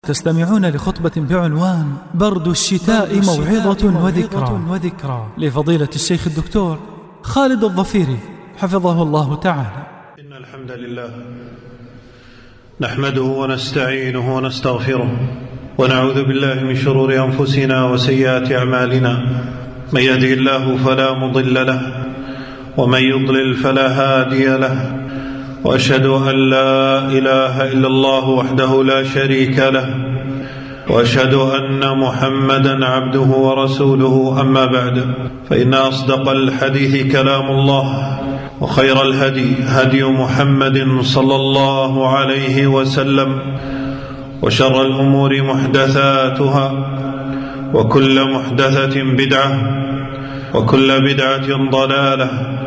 تستمعون لخطبة بعنوان برد الشتاء موعظة وذكرى لفضيلة الشيخ الدكتور خالد الظفيري حفظه الله تعالى. إن الحمد لله نحمده ونستعينه ونستغفره ونعوذ بالله من شرور أنفسنا وسيئات أعمالنا، من يهده الله فلا مضل له ومن يضلل فلا هادي له، وأشهد أن لا إله إلا الله وحده لا شريك له، وأشهد أن محمدا عبده ورسوله. أما بعد، فإن أصدق الحديث كلام الله، وخير الهدي هدي محمد صلى الله عليه وسلم، وشر الأمور محدثاتها، وكل محدثة بدعة، وكل بدعة ضلالة،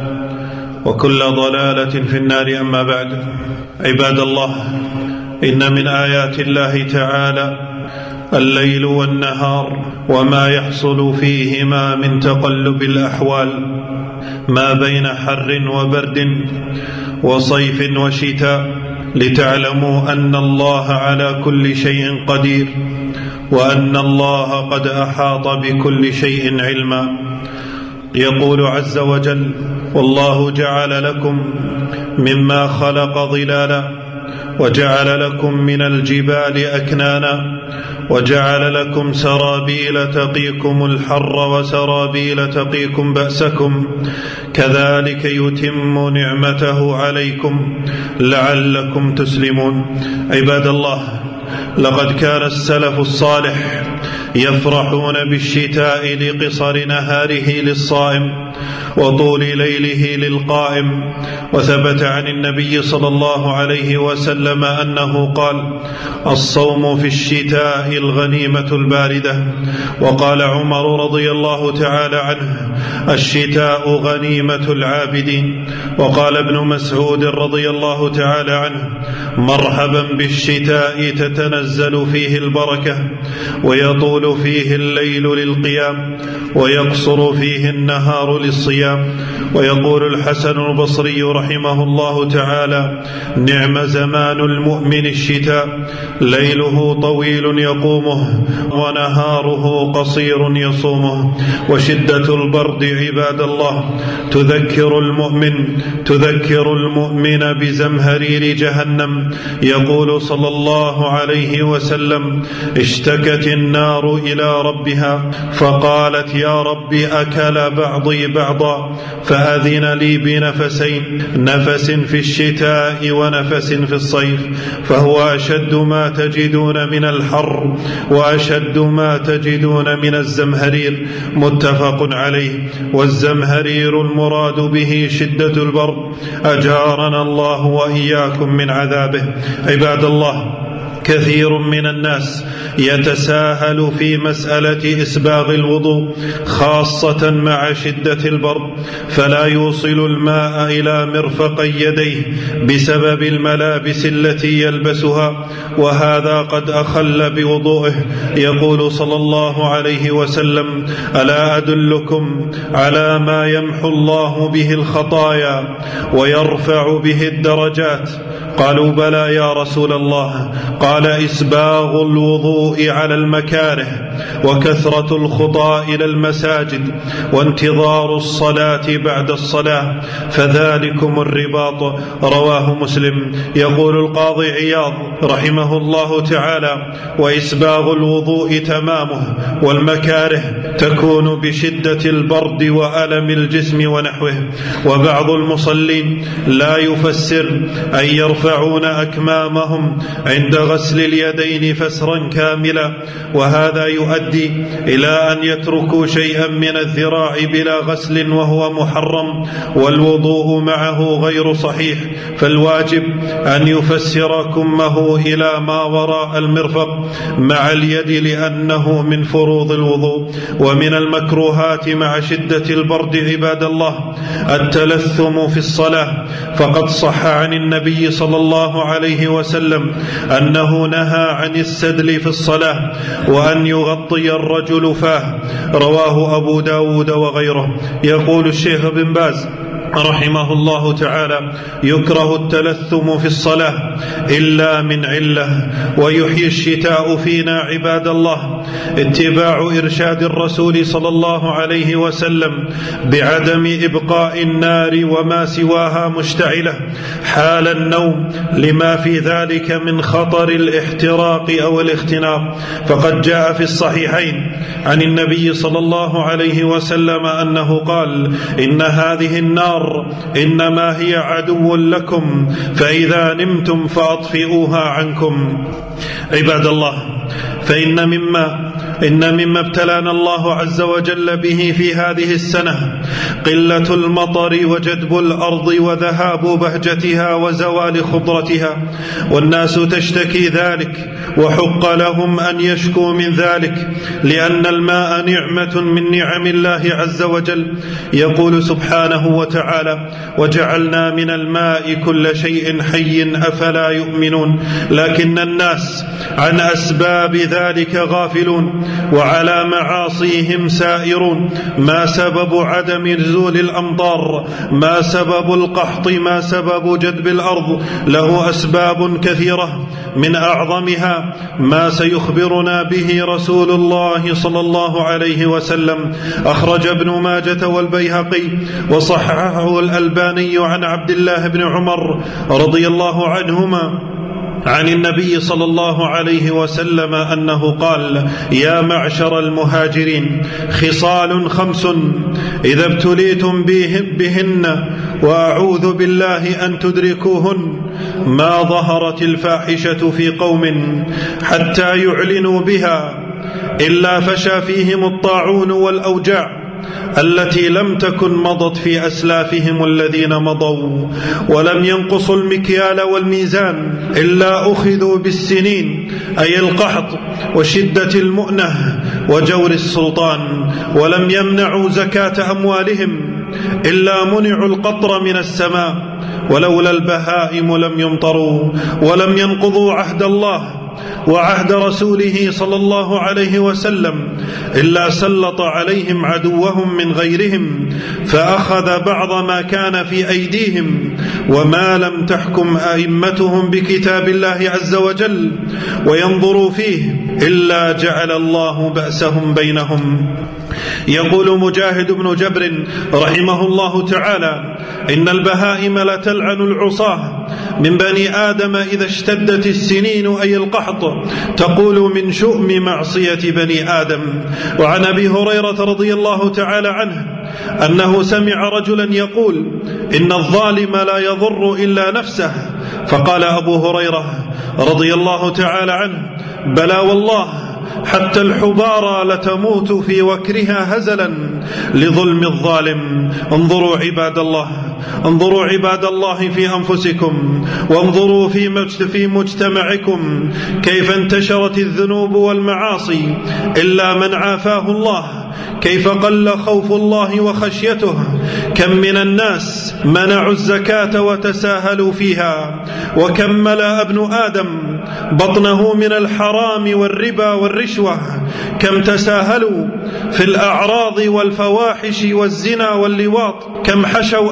وكل ضلالة في النار. أما بعد، عباد الله، إن من آيات الله تعالى الليل والنهار وما يحصل فيهما من تقلب الأحوال ما بين حر وبرد وصيف وشتاء، لتعلموا أن الله على كل شيء قدير، وأن الله قد أحاط بكل شيء علما. يقول عز وجل: والله جعل لكم مما خلق ظلالا، وجعل لكم من الجبال أكنانا، وجعل لكم سرابيل تقيكم الحر وسرابيل تقيكم بأسكم، كذلك يتم نعمته عليكم لعلكم تسلمون. عباد الله، لقد كان السلف الصالح يفرحون بالشتاء لقصر نهاره للصائم وطول ليله للقائم، وثبت عن النبي صلى الله عليه وسلم أنه قال: الصوم في الشتاء الغنيمة الباردة. وقال عمر رضي الله تعالى عنه: الشتاء غنيمة العابدين. وقال ابن مسعود رضي الله تعالى عنه: مرحبا بالشتاء تتنزل فيه البركة، ويطول فيه الليل للقيام، ويقصر فيه النهار للصيام. ويقول الحسن البصري رحمه الله تعالى: نعم زمان المؤمن الشتاء، ليله طويل يقومه، ونهاره قصير يصومه. وشدة البرد عباد الله تذكر المؤمن بزمهرير جهنم. يقول صلى الله عليه وسلم: اشتكت النار إلى ربها فقالت: يا رب أكل بعضي بعضا، فأذن لي بنفسين، نفس في الشتاء ونفس في الصيف، فهو أشد ما تجدون من الحر وأشد ما تجدون من الزمهرير. متفق عليه. والزمهرير المراد به شدة البرد، أجارنا الله وإياكم من عذابه. عباد الله، كثير من الناس يتساهل في مسألة إسباغ الوضوء، خاصة مع شدة البرد، فلا يوصل الماء إلى مرفقي يديه بسبب الملابس التي يلبسها، وهذا قد أخل بوضوءه. يقول صلى الله عليه وسلم: ألا أدلكم على ما يمحو الله به الخطايا ويرفع به الدرجات؟ قالوا: بلى يا رسول الله. قال: إسباغ الوضوء على المكاره، وكثرة الخطى إلى المساجد، وانتظار الصلاة بعد الصلاة، فذلكم الرباط. رواه مسلم. يقول القاضي عياض رحمه الله تعالى: وإسباغ الوضوء تمامه، والمكاره تكون بشدة البرد وألم الجسم ونحوه. وبعض المصلين لا يفسر أن يرفعون أكمامهم عند غسل اليدين فسرا كاملا، وهذا يؤدي إلى أن يتركوا شيئا من الذراع بلا غسل وهو محرم، والوضوء معه غير صحيح. فالواجب أن يفسر كمه إلى ما وراء المرفق مع اليد، لأنه من فروض الوضوء. ومن المكروهات مع شدة البرد عباد الله التلثم في الصلاة، فقد صح عن النبي صلى الله عليه وسلم أنه نهى عن السدل في الصلاة، وأن يغطي الرجل فاه. رواه أبو داود وغيره. يقول الشيخ بن باز رحمه الله تعالى: يكره التلثم في الصلاة إلا من علة. ويحيي الشتاء فينا عباد الله اتباع إرشاد الرسول صلى الله عليه وسلم بعدم إبقاء النار وما سواها مشتعلة حال النوم، لما في ذلك من خطر الاحتراق أو الاختناق. فقد جاء في الصحيحين عن النبي صلى الله عليه وسلم أنه قال: إن هذه النار إنما هي عدو لكم، فإذا نمتم فأطفئوها عنكم. عباد الله، فإن مما ابتلانا الله عز وجل به في هذه السنة قلة المطر وجدب الأرض وذهاب بهجتها وزوال خضرتها، والناس تشتكي ذلك، وحق لهم أن يشكوا من ذلك، لأن الماء نعمة من نعم الله عز وجل. يقول سبحانه وتعالى: وجعلنا من الماء كل شيء حي أفلا يؤمنون. لكن الناس عن أسباب ذلك غافلون، وعلى معاصيهم سائرون. ما سبب عدم نزول الأمطار؟ ما سبب القحط؟ ما سبب جدب الأرض؟ له أسباب كثيرة، من أعظمها ما سيخبرنا به رسول الله صلى الله عليه وسلم. أخرج ابن ماجة والبيهقي وصححه الألباني عن عبد الله بن عمر رضي الله عنهما عن النبي صلى الله عليه وسلم أنه قال: يا معشر المهاجرين، خصال 5 إذا ابتليتم بهن وأعوذ بالله أن تدركوهن: ما ظهرت الفاحشة في قوم حتى يعلنوا بها إلا فشى فيهم الطاعون والأوجاع التي لم تكن مضت في أسلافهم الذين مضوا، ولم ينقصوا المكيال والميزان إلا أخذوا بالسنين، أي القحط وشدة المؤنة وجور السلطان، ولم يمنعوا زكاة أموالهم إلا منعوا القطر من السماء، ولولا البهائم لم يمطروا، ولم ينقضوا عهد الله وعهد رسوله صلى الله عليه وسلم إلا سلط عليهم عدوهم من غيرهم فأخذ بعض ما كان في أيديهم، وما لم تحكم أئمتهم بكتاب الله عز وجل وينظروا فيه إلا جعل الله بأسهم بينهم. يقول مجاهد بن جبر رحمه الله تعالى: إن البهائم لتلعن العصاة من بني آدم إذا اشتدت السنين، أي القحط، تقول من شؤم معصية بني آدم. وعن أبي هريرة رضي الله تعالى عنه أنه سمع رجلا يقول: إن الظالم لا يضر إلا نفسه. فقال أبو هريرة رضي الله تعالى عنه: بلى والله، حتى الحبارى لتموت في وكرها هزلا لظلم الظالم. انظروا عباد الله في أنفسكم، وانظروا في مجتمعكم كيف انتشرت الذنوب والمعاصي إلا من عافاه الله، كيف قل خوف الله وخشيته، كم من الناس منعوا الزكاة وتساهلوا فيها، وكم ملأ ابن آدم بطنه من الحرام والربا والرشوة، كم تساهلوا في الأعراض والفواحش والزنا واللواط، كم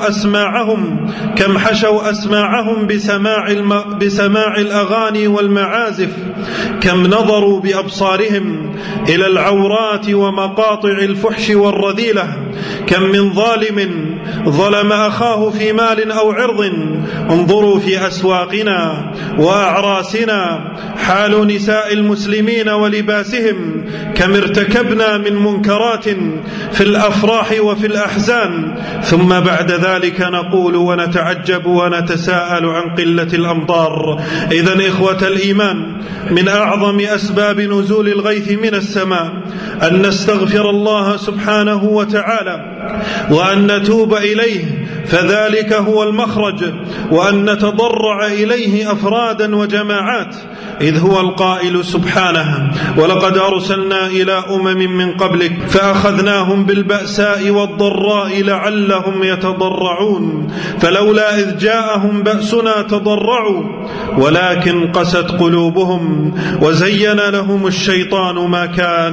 حشوا أسماعهم بسماع الأغاني والمعازف، كم نظروا بأبصارهم إلى العورات ومقاطع الفحش والرذيلة، كم من ظالم ظلم أخاه في مال أو عرض. انظروا في أسواقنا وأعراسنا حال نساء المسلمين ولباسهم، كم ارتكبنا من منكرات في الأفراح وفي الأحزان، ثم بعد ذلك نقول ونتعجب ونتساءل عن قلة الأمطار. إذن إخوة الإيمان، من أعظم أسباب نزول الغيث من السماء أن نستغفر الله سبحانه وتعالى وأن نتوب إليه، فذلك هو المخرج، وأن نتضرع إليه أفرادا وجماعات، إذ هو القائل سبحانه: ولقد أرسلنا إلى أمم من قبلك فأخذناهم بالبأساء والضراء لعلهم يتضرعون، فلولا إذ جاءهم بأسنا تضرعوا ولكن قست قلوبهم وزين لهم الشيطان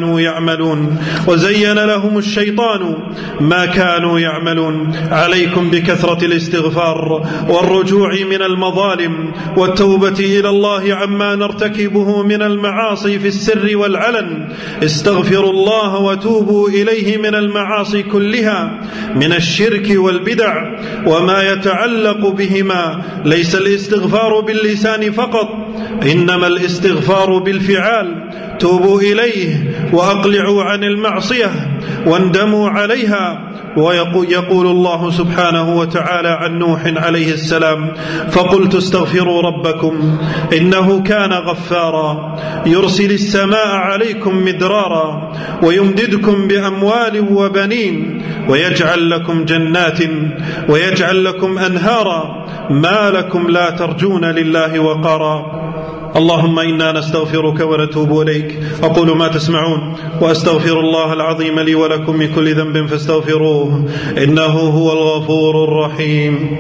ما كانوا يعملون. عليكم بكثرة الاستغفار والرجوع من المظالم والتوبة إلى الله عما نرتكبه من المعاصي في السر والعلن. استغفروا الله وتوبوا إليه من المعاصي كلها من الشرك والبدع وما يتعلق بهما. ليس الاستغفار باللسان فقط، إنما الاستغفار بالفعال. توبوا إليه وأقلعوا عن المعصية واندموا عليها. ويقول الله سبحانه وتعالى عن نوح عليه السلام: فقلت استغفروا ربكم إنه كان غفارا يرسل السماء عليكم مدرارا ويمددكم بأموال وبنين ويجعل لكم جنات ويجعل لكم أنهارا ما لكم لا ترجون لله وقارا. اللهم إنا نستغفرك ونتوب إليك. أقول ما تسمعون وأستغفر الله العظيم لي ولكم من كل ذنب فاستغفروه إنه هو الغفور الرحيم.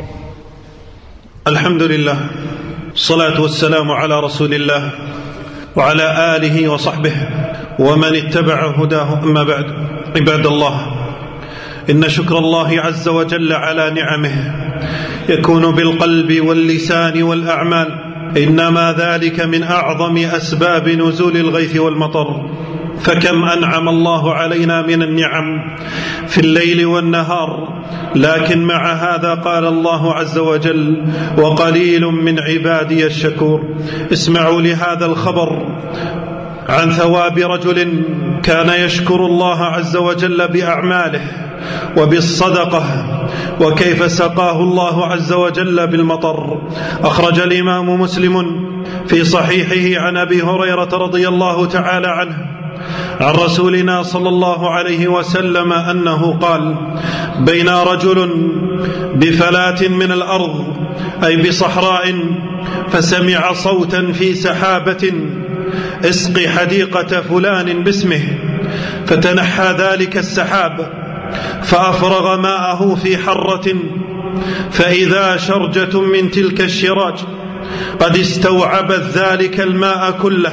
الحمد لله، الصلاة والسلام على رسول الله وعلى آله وصحبه ومن اتبع هداه. أما بعد، عباد الله، إن شكر الله عز وجل على نعمه يكون بالقلب واللسان والأعمال، إنما ذلك من أعظم أسباب نزول الغيث والمطر. فكم أنعم الله علينا من النعم في الليل والنهار، لكن مع هذا قال الله عز وجل: وقليل من عبادي الشكور. اسمعوا لهذا الخبر عن ثواب رجل كان يشكر الله عز وجل بأعماله وبالصدقة، وكيف سقاه الله عز وجل بالمطر. أخرج الإمام مسلم في صحيحه عن أبي هريرة رضي الله تعالى عنه عن رسولنا صلى الله عليه وسلم أنه قال: بين رجل بفلاة من الأرض، أي بصحراء، فسمع صوتا في سحابة: اسق حديقة فلان باسمه. فتنحى ذلك السحاب فأفرغ ماءه في حرة، فإذا شرجة من تلك الشراج قد استوعبت ذلك الماء كله،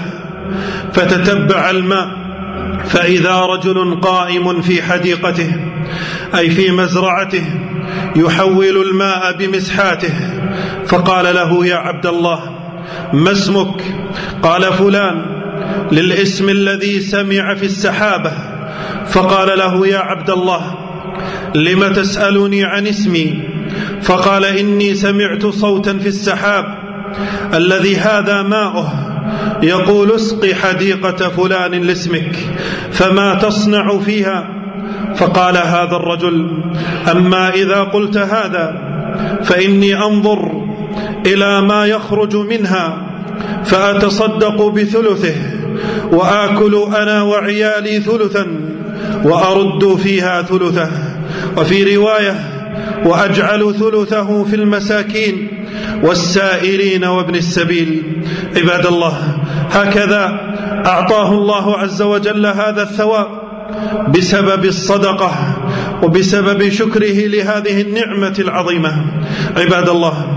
فتتبع الماء فإذا رجل قائم في حديقته، أي في مزرعته، يحول الماء بمسحاته، فقال له: يا عبد الله، ما اسمك؟ قال: فلان، للاسم الذي سمع في السحابة. فقال له: يا عبد الله، لم تسألني عن اسمي؟ فقال: إني سمعت صوتا في السحاب الذي هذا ماؤه يقول: اسق حديقة فلان لاسمك، فما تصنع فيها؟ فقال هذا الرجل: أما إذا قلت هذا فإني أنظر إلى ما يخرج منها فأتصدق بثلثه، وآكل أنا وعيالي ثلثا، وأرد فيها ثلثه. وفي رواية: وأجعل ثلثه في المساكين والسائلين وابن السبيل. عباد الله، هكذا أعطاه الله عز وجل هذا الثواب بسبب الصدقة وبسبب شكره لهذه النعمة العظيمة. عباد الله،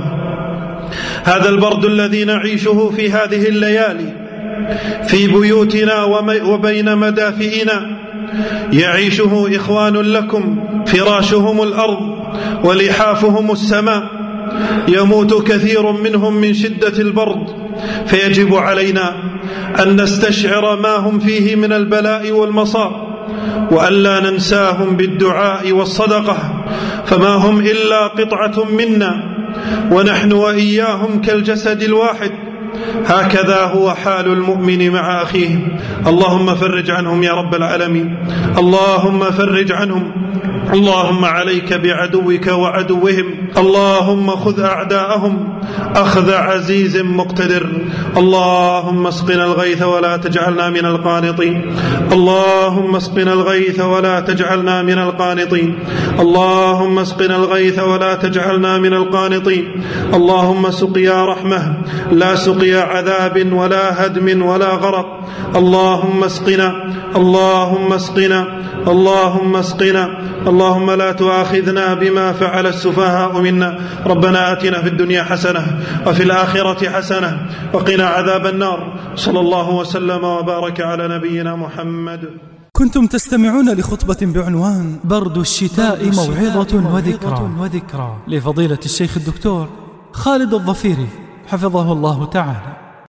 هذا البرد الذي نعيشه في هذه الليالي في بيوتنا وبين مدافئنا يعيشه إخوان لكم فراشهم الأرض ولحافهم السماء. يموت كثير منهم من شدة البرد، فيجب علينا أن نستشعر ما هم فيه من البلاء والمصاب، وألا ننساهم بالدعاء والصدقة، فما هم إلا قطعة منا، ونحن وإياهم كالجسد الواحد. هكذا هو حال المؤمن مع أخيه. اللهم فرج عنهم يا رب العالمين، اللهم فرج عنهم. اللهم عليك بعدوك وعدوهم، اللهم خذ أعداءهم أخذ عزيز مقتدر. اللهم اسقنا الغيث ولا تجعلنا من القانطين، اللهم اسقنا الغيث ولا تجعلنا من القانطين، اللهم اسقنا الغيث ولا تجعلنا من القانطين. اللهم سقيا رحمة لا سقيا عذاب ولا هدم ولا غرق. اللهم اسقنا، اللهم اسقنا، اللهم اسقنا. اللهم لا تؤاخذنا بما فعل السفهاء منا. ربنا آتنا في الدنيا حسنة وفي الآخرة حسنة وقنا عذاب النار. صلى الله وسلم وبارك على نبينا محمد. كنتم تستمعون لخطبة بعنوان برد الشتاء موعظة وذكرى لفضيلة الشيخ الدكتور خالد الظفيري حفظه الله تعالى.